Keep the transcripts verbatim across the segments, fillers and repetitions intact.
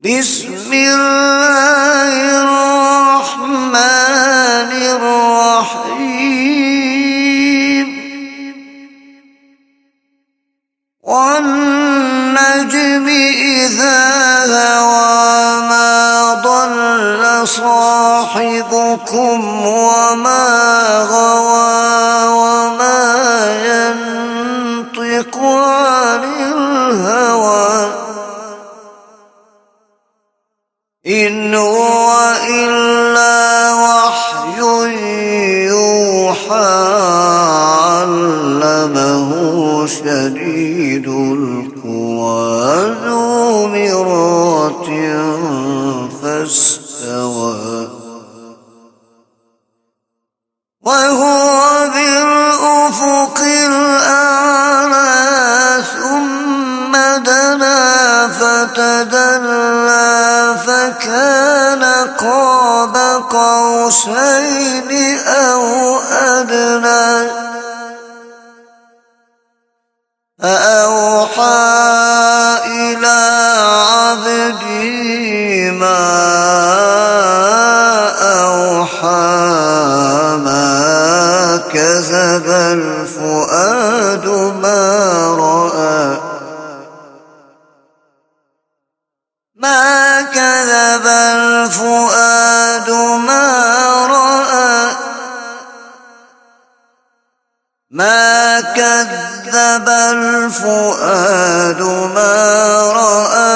بسم الله الرحمن الرحيم والنجم إذا هوى ما ضل صاحبكم وما غوى وما ينطق عن الهوى إن هو إلا وحي يوحى علمه شديد القوى ذو مرة فاستوى وهو بالأفق الأعلى ثم دنا فتدلى فكان قاب قوسين أو أدنى فأوحى إلى عبده ما أوحى ما كذب الفؤاد ما رأى ما كذب الفؤاد ما رأى ما كذب الفؤاد ما رأى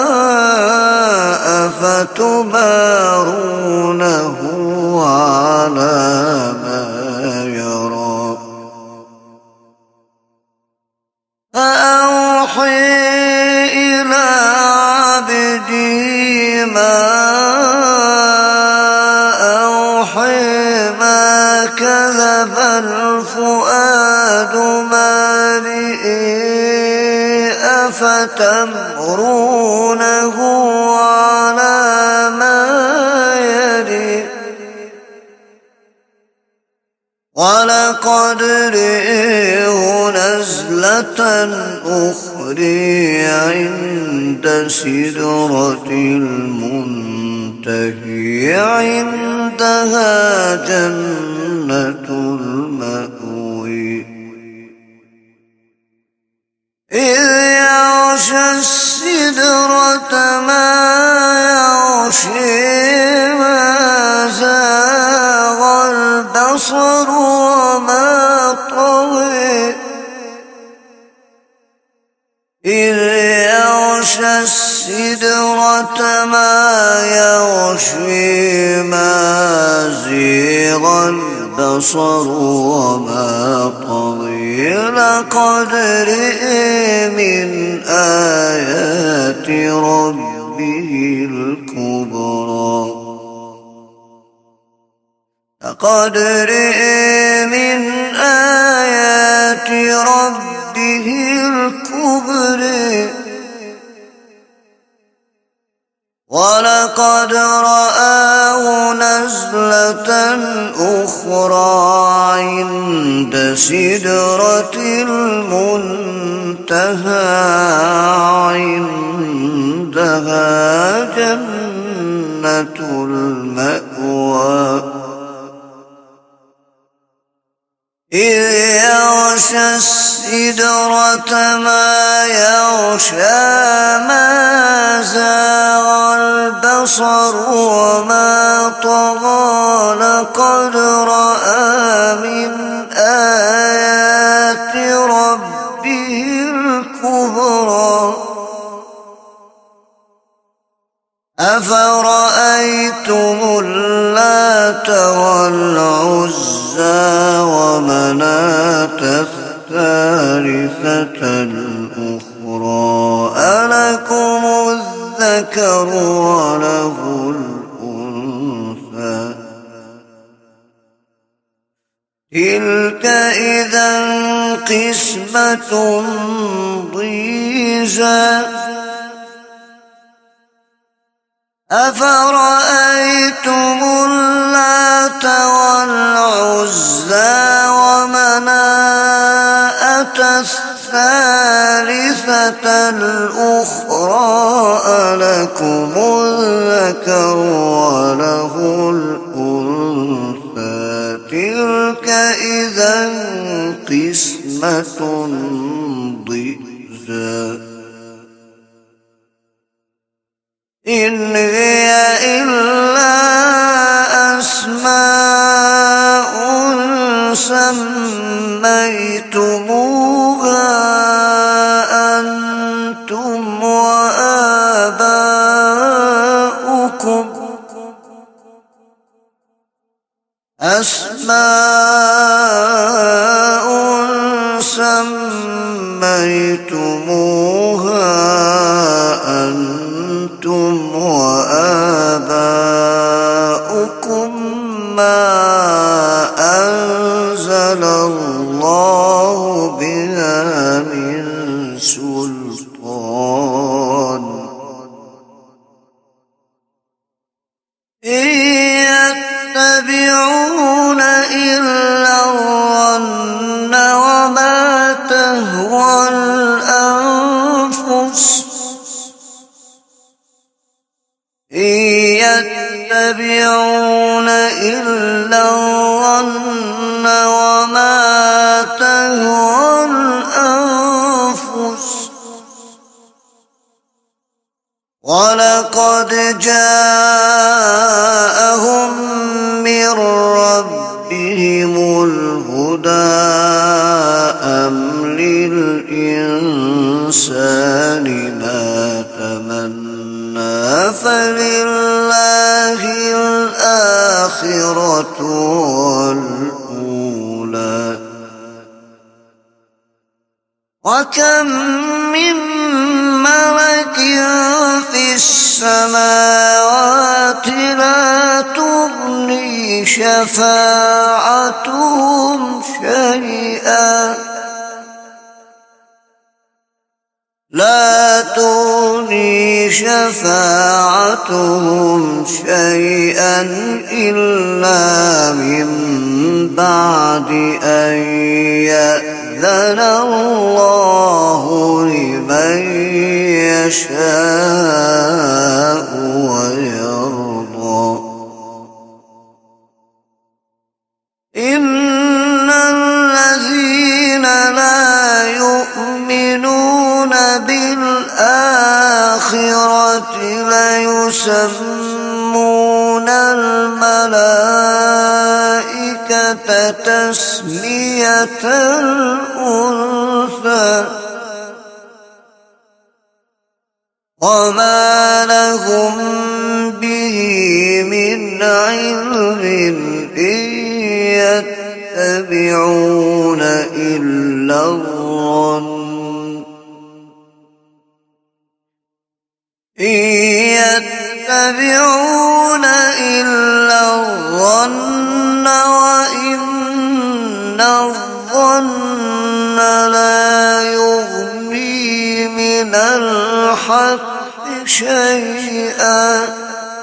أفتمارونه على ما يرى فأوحي إلى عبدي ما أوحي ما كذب الفؤاد ما رئي أفتمرونه على ما يري ولقد رئيه نزلة أخرى عند سدرة المنتهى عندها جنة المأوى إذ يغشى السدرة ما يغشي ما زاغ البصر وما طغى إذ يغشى السدرة ما يغشي ما زيغ البصر وما طغى لقد رئي من آيات ربه الكبرى لقد رئي من آيات ربه الكبرى ولقد رآه نزلة أخرى عند سدرة المنتهى عندها جنة المأوى إذ يغشى السدرة ما يغشى ما زاغ البصر وما طغى لقد رأى من آيات ربه الكبرى أفرأيتم اللات والعزى ومناة الثالثة الأخرى ألكم الذكر وله الأنثى تلك إذا قسمة ضيزى أفرأيتم اللات والعزى ومناة الثالثة الثالثة الأخرى ألكم الذكر وله الأنثى تلك إذا قسمة ضئزى إن هي إلا أسماء سميتموها أنتم وآباؤكم أسماء سميتموها أنتم وآباؤكم ما أنزل الله بها من سلطان إن يتبعون إلا الظن وما تهوى الأنفس إن يتبعون إلا الظن وما تهوى الأنفس ولقد جاءهم من ربهم الهدى أم للإنسان ما تمنى فلله الآخرة والأولى وكم من ملك في السماوات لا تغني شفاعتهم شيئا لا تغني شفاعتهم شيئا إلا من بعد أن يأذن الله لمن يشاء ويرضى إن الذين لا يؤمنون بالآخرة ليسمون الملائكة تسمية الأنثى وما لهم به من علم إن يتبعون إلا الظن إن يتبعون إلا الظن وإن الظن لا يغني من الحق شيئا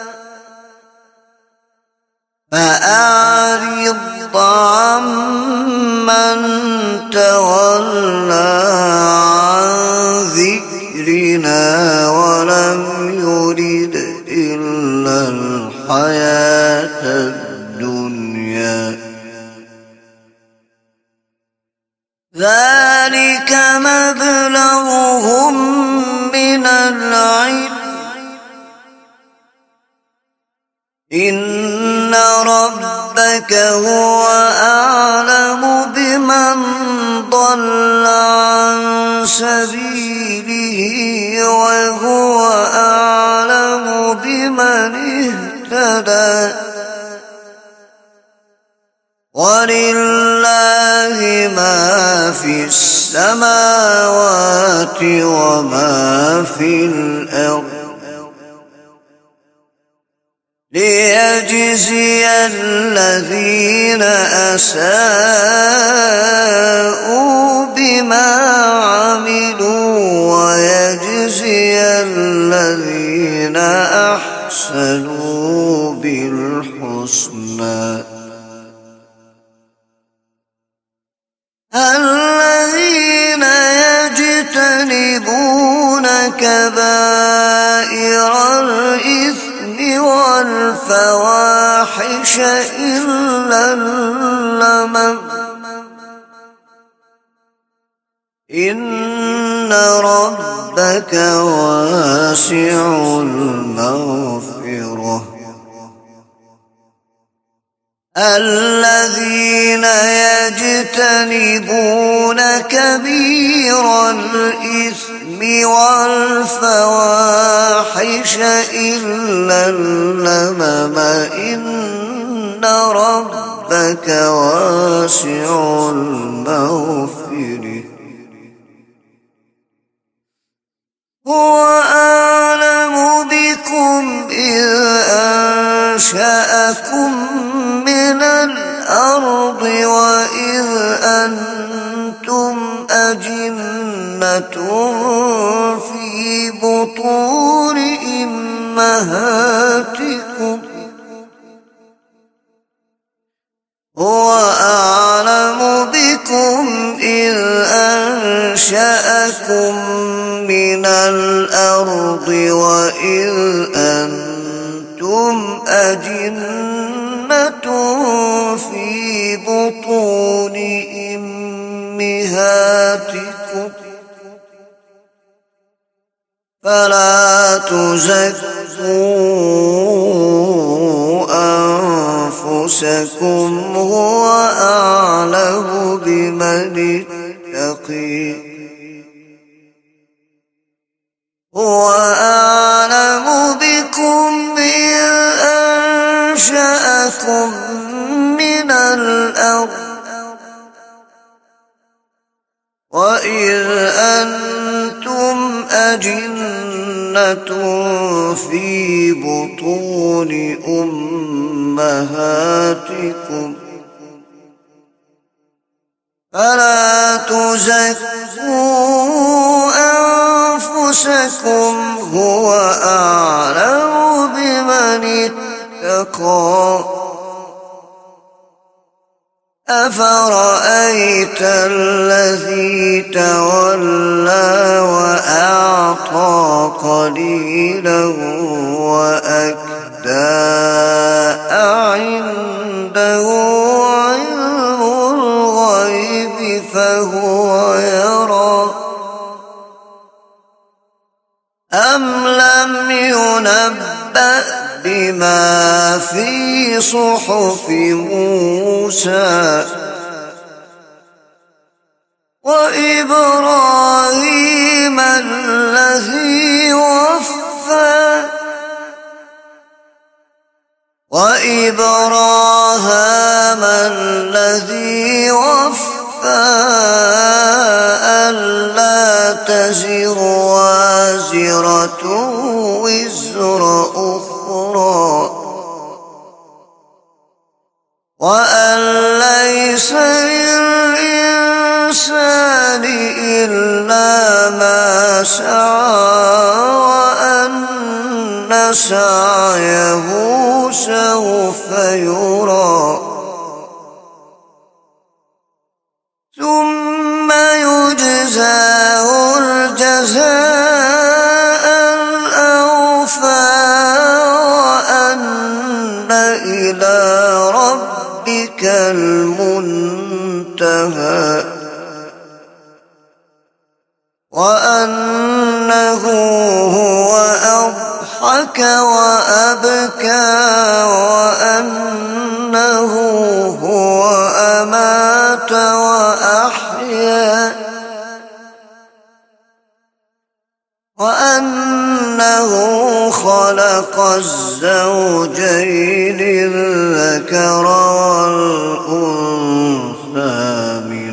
فأعرض عمن تولى عن ذكرنا ولم يرد إلا الحياة الدنيا ذلك مبلغهم من العلم إن ربك هو أعلم بمن ضل عن سبيله وهو أعلم بمن اهتدى ولله ما في السماوات وما في الأرض ليجزي الذين أساءوا بما عملوا ويجزي الذين أحسنوا بالحسنى الذين يجتنبون والفواحش إلا اللمم إن ربك واسع المغفرة الذين يجتنبون كبير الإثم والفواحش إلا اللمم إن ربك واسع المغفرة هو أعلم بكم إذ أنشأكم من الأرض وإذ أنتم أجنة في بطون أمهاتكم هو أعلم بكم إذ أنشأكم من الأرض وإذ أنتم أجنة في بطون أمهاتكم فلا تزكوا أنفسكم هو أعلم بمن اتقي هو أعلم بكم إذ أنشأكم من الأرض وإذ أنتم أجنة في بطون أمهاتكم فلا تزكوا أنفسكم هو أعلم بمن اتقى أفرأيت الذي تولى وأعطى قليلا وأكدى أعنده علم الغيب فهو يرى أم لم ينبأ بما في صحف موسى وإبراهيم الذي وفى وإبراهام الذي وفى ألا تزر وازرة وزر أخرى وأن ليس للإنسان إلا ما سعى وأن سعيه سوف يرى ثم يجزاه الجزاء الأوفى وأن إلى ربك المنتهى وأنه هو أضحك وأبكى وأنه هو أمات وأحيا وأنه خلق الزوجين الذكر والأنثى من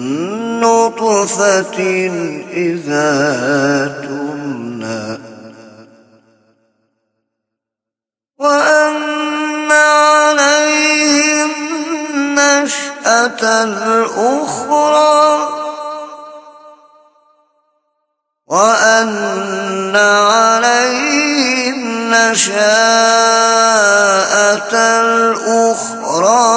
نطفة إذا تمنى وأن عليه النشأة الأخرى وأن عليه النشاءة الأخرى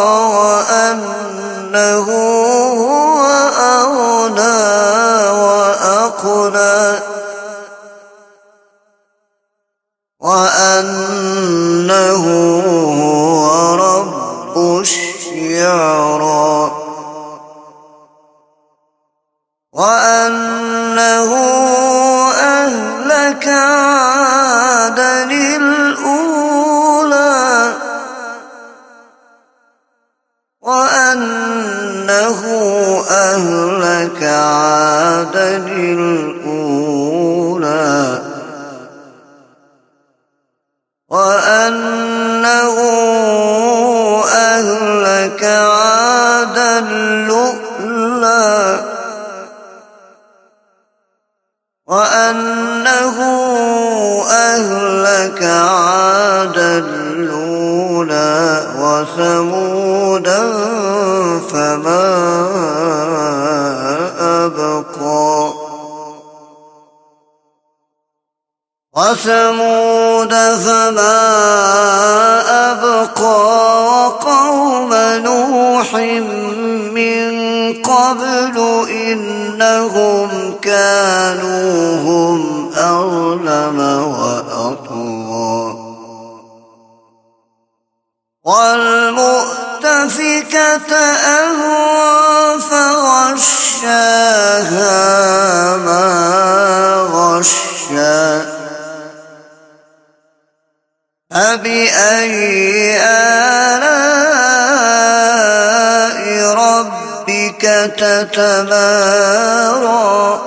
وأنه هو أغنى وأقنى وأنه هو رب الشعرى وأنه أهلك عادا الأولى وأنه أهلك عادا الأولى وأنه أهلك عادا الأولى وأنه أهلك عادا الأولى وثمودا فما أبقى وثمود فما أبقى وقوم نوح من قبل إنهم كانوا هم أظلم وأطغى والمؤتفكة أهوى فغشاها ما غشا فبأي آلاء ربك تتمارى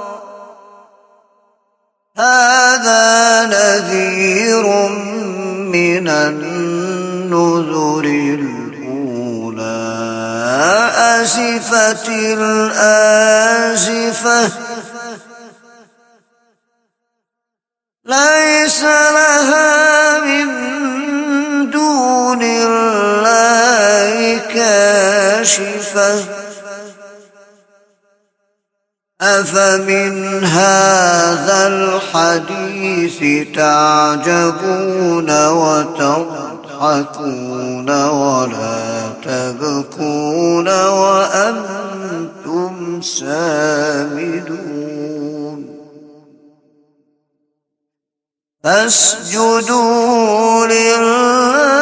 هذا نذير من النذر الأولى أزفت الآزفة ليس لها من دون الله كاشفة أفمن هذا الحديث تعجبون وتضحكون ولا تبكون وأنتم سامدون فاسجدوا لله